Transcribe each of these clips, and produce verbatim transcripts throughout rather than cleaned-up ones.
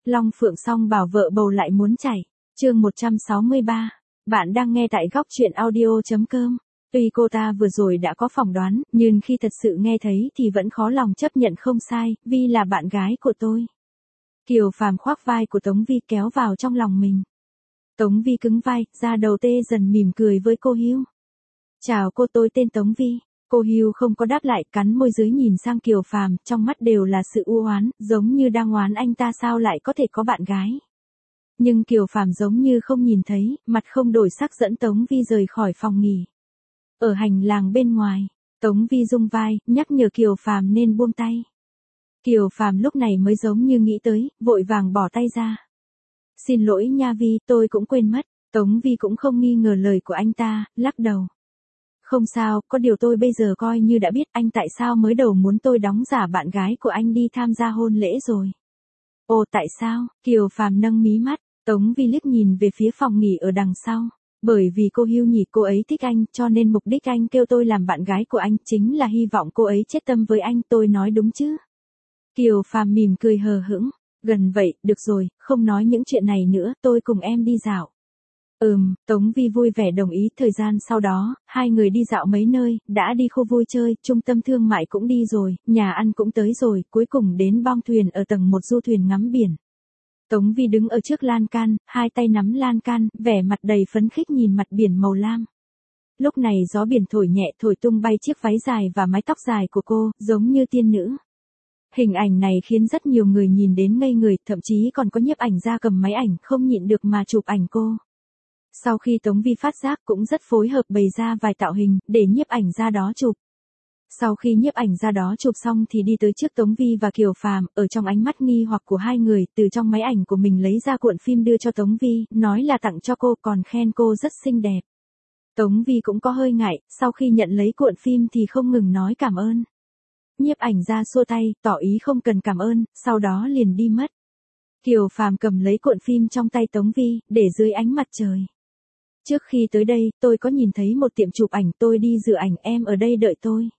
Long Phượng song bảo vợ bầu lại muốn chảy. Chương một trăm sáu mươi ba. Bạn đang nghe tại góc truyện audio chấm com. Tuy cô ta vừa rồi đã có phỏng đoán, nhưng khi thật sự nghe thấy thì vẫn khó lòng chấp nhận không sai, Vi là bạn gái của tôi. Kiều Phàm khoác vai của Tống Vi kéo vào trong lòng mình. Tống Vi cứng vai, da đầu tê dần mỉm cười với cô Hưu. Chào cô, tôi tên Tống Vi. Cô Hưu không có đáp lại, cắn môi dưới nhìn sang Kiều Phàm, trong mắt đều là sự u oán, giống như đang oán anh ta sao lại có thể có bạn gái. Nhưng Kiều Phàm giống như không nhìn thấy, mặt không đổi sắc dẫn Tống Vi rời khỏi phòng nghỉ. Ở hành lang bên ngoài, Tống Vi rung vai, nhắc nhở Kiều Phàm nên buông tay. Kiều Phàm lúc này mới giống như nghĩ tới, vội vàng bỏ tay ra. Xin lỗi nha Vi, tôi cũng quên mất. Tống Vi cũng không nghi ngờ lời của anh ta, lắc đầu. Không sao, có điều tôi bây giờ coi như đã biết anh tại sao mới đầu muốn tôi đóng giả bạn gái của anh đi tham gia hôn lễ rồi. Ồ tại sao? Kiều Phàm nâng mí mắt, Tống Vi liếc nhìn về phía phòng nghỉ ở đằng sau. Bởi vì cô Hưu nhỉ, cô ấy thích anh, cho nên mục đích anh kêu tôi làm bạn gái của anh chính là hy vọng cô ấy chết tâm với anh, tôi nói đúng chứ? Kiều Phàm mỉm cười hờ hững, gần vậy, được rồi, không nói những chuyện này nữa, tôi cùng em đi dạo. Ừm, Tống Vi vui vẻ đồng ý. Thời gian sau đó, hai người đi dạo mấy nơi, đã đi khu vui chơi, trung tâm thương mại cũng đi rồi, nhà ăn cũng tới rồi, cuối cùng đến bong thuyền ở tầng một du thuyền ngắm biển. Tống Vi đứng ở trước lan can, hai tay nắm lan can, vẻ mặt đầy phấn khích nhìn mặt biển màu lam. Lúc này gió biển thổi nhẹ thổi tung bay chiếc váy dài và mái tóc dài của cô, giống như tiên nữ. Hình ảnh này khiến rất nhiều người nhìn đến ngây người, thậm chí còn có nhiếp ảnh gia cầm máy ảnh không nhịn được mà chụp ảnh cô. Sau khi Tống Vi phát giác cũng rất phối hợp bày ra vài tạo hình, để nhiếp ảnh gia đó chụp. Sau khi nhiếp ảnh gia đó chụp xong thì đi tới trước Tống Vi và Kiều Phàm, ở trong ánh mắt nghi hoặc của hai người, từ trong máy ảnh của mình lấy ra cuộn phim đưa cho Tống Vi, nói là tặng cho cô, còn khen cô rất xinh đẹp. Tống Vi cũng có hơi ngại, sau khi nhận lấy cuộn phim thì không ngừng nói cảm ơn. Nhiếp ảnh gia xua tay, tỏ ý không cần cảm ơn, sau đó liền đi mất. Kiều Phàm cầm lấy cuộn phim trong tay Tống Vi, để dưới ánh mặt trời. Trước khi tới đây, tôi có nhìn thấy một tiệm chụp ảnh, tôi đi rửa ảnh, em ở đây đợi tôi.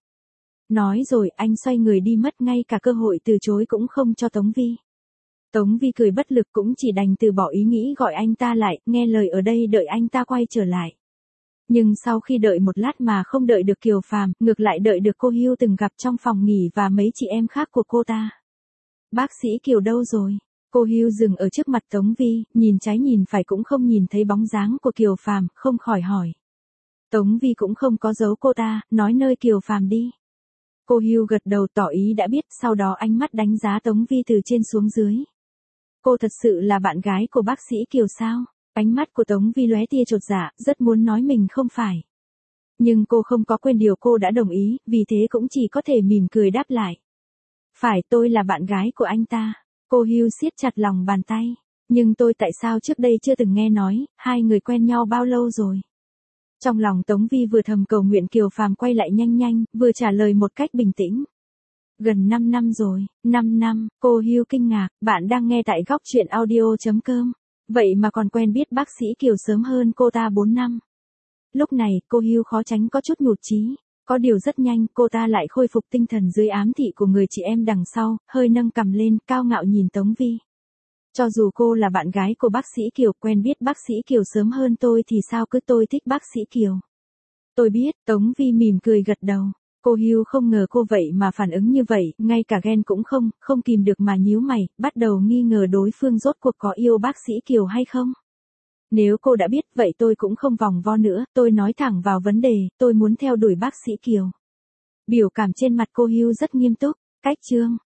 Nói rồi, anh xoay người đi mất, ngay cả cơ hội từ chối cũng không cho Tống Vi. Tống Vi cười bất lực, cũng chỉ đành từ bỏ ý nghĩ gọi anh ta lại, nghe lời ở đây đợi anh ta quay trở lại. Nhưng sau khi đợi một lát mà không đợi được Kiều Phàm, ngược lại đợi được cô Hưu từng gặp trong phòng nghỉ và mấy chị em khác của cô ta. Bác sĩ Kiều đâu rồi? Cô Hưu dừng ở trước mặt Tống Vi, nhìn trái nhìn phải cũng không nhìn thấy bóng dáng của Kiều Phàm, không khỏi hỏi. Tống Vi cũng không có giấu cô ta, nói nơi Kiều Phàm đi. Cô Hưu gật đầu tỏ ý đã biết, sau đó ánh mắt đánh giá Tống Vi từ trên xuống dưới. Cô thật sự là bạn gái của bác sĩ Kiều sao? Ánh mắt của Tống Vi lóe tia chột dạ, rất muốn nói mình không phải. Nhưng cô không có quên điều cô đã đồng ý, vì thế cũng chỉ có thể mỉm cười đáp lại. Phải, tôi là bạn gái của anh ta. Cô Hưu siết chặt lòng bàn tay. Nhưng tôi tại sao trước đây chưa từng nghe nói, hai người quen nhau bao lâu rồi? Trong lòng Tống Vi vừa thầm cầu nguyện Kiều Phàm quay lại nhanh nhanh, vừa trả lời một cách bình tĩnh. Gần năm năm rồi. năm năm, cô Hưu kinh ngạc, bạn đang nghe tại góc truyện audio chấm com. Vậy mà còn quen biết bác sĩ Kiều sớm hơn cô ta bốn năm. Lúc này, cô Hưu khó tránh có chút nhụt chí. Có điều rất nhanh, cô ta lại khôi phục tinh thần dưới ám thị của người chị em đằng sau, hơi nâng cằm lên, cao ngạo nhìn Tống Vi. Cho dù cô là bạn gái của bác sĩ Kiều, quen biết bác sĩ Kiều sớm hơn tôi thì sao, cứ tôi thích bác sĩ Kiều. Tôi biết, Tống Vi mỉm cười gật đầu. Cô Hưu không ngờ cô vậy mà phản ứng như vậy, ngay cả ghen cũng không, không kìm được mà nhíu mày, bắt đầu nghi ngờ đối phương rốt cuộc có yêu bác sĩ Kiều hay không. Nếu cô đã biết, vậy tôi cũng không vòng vo nữa, tôi nói thẳng vào vấn đề, tôi muốn theo đuổi bác sĩ Kiều. Biểu cảm trên mặt cô Hưu rất nghiêm túc, cách chương.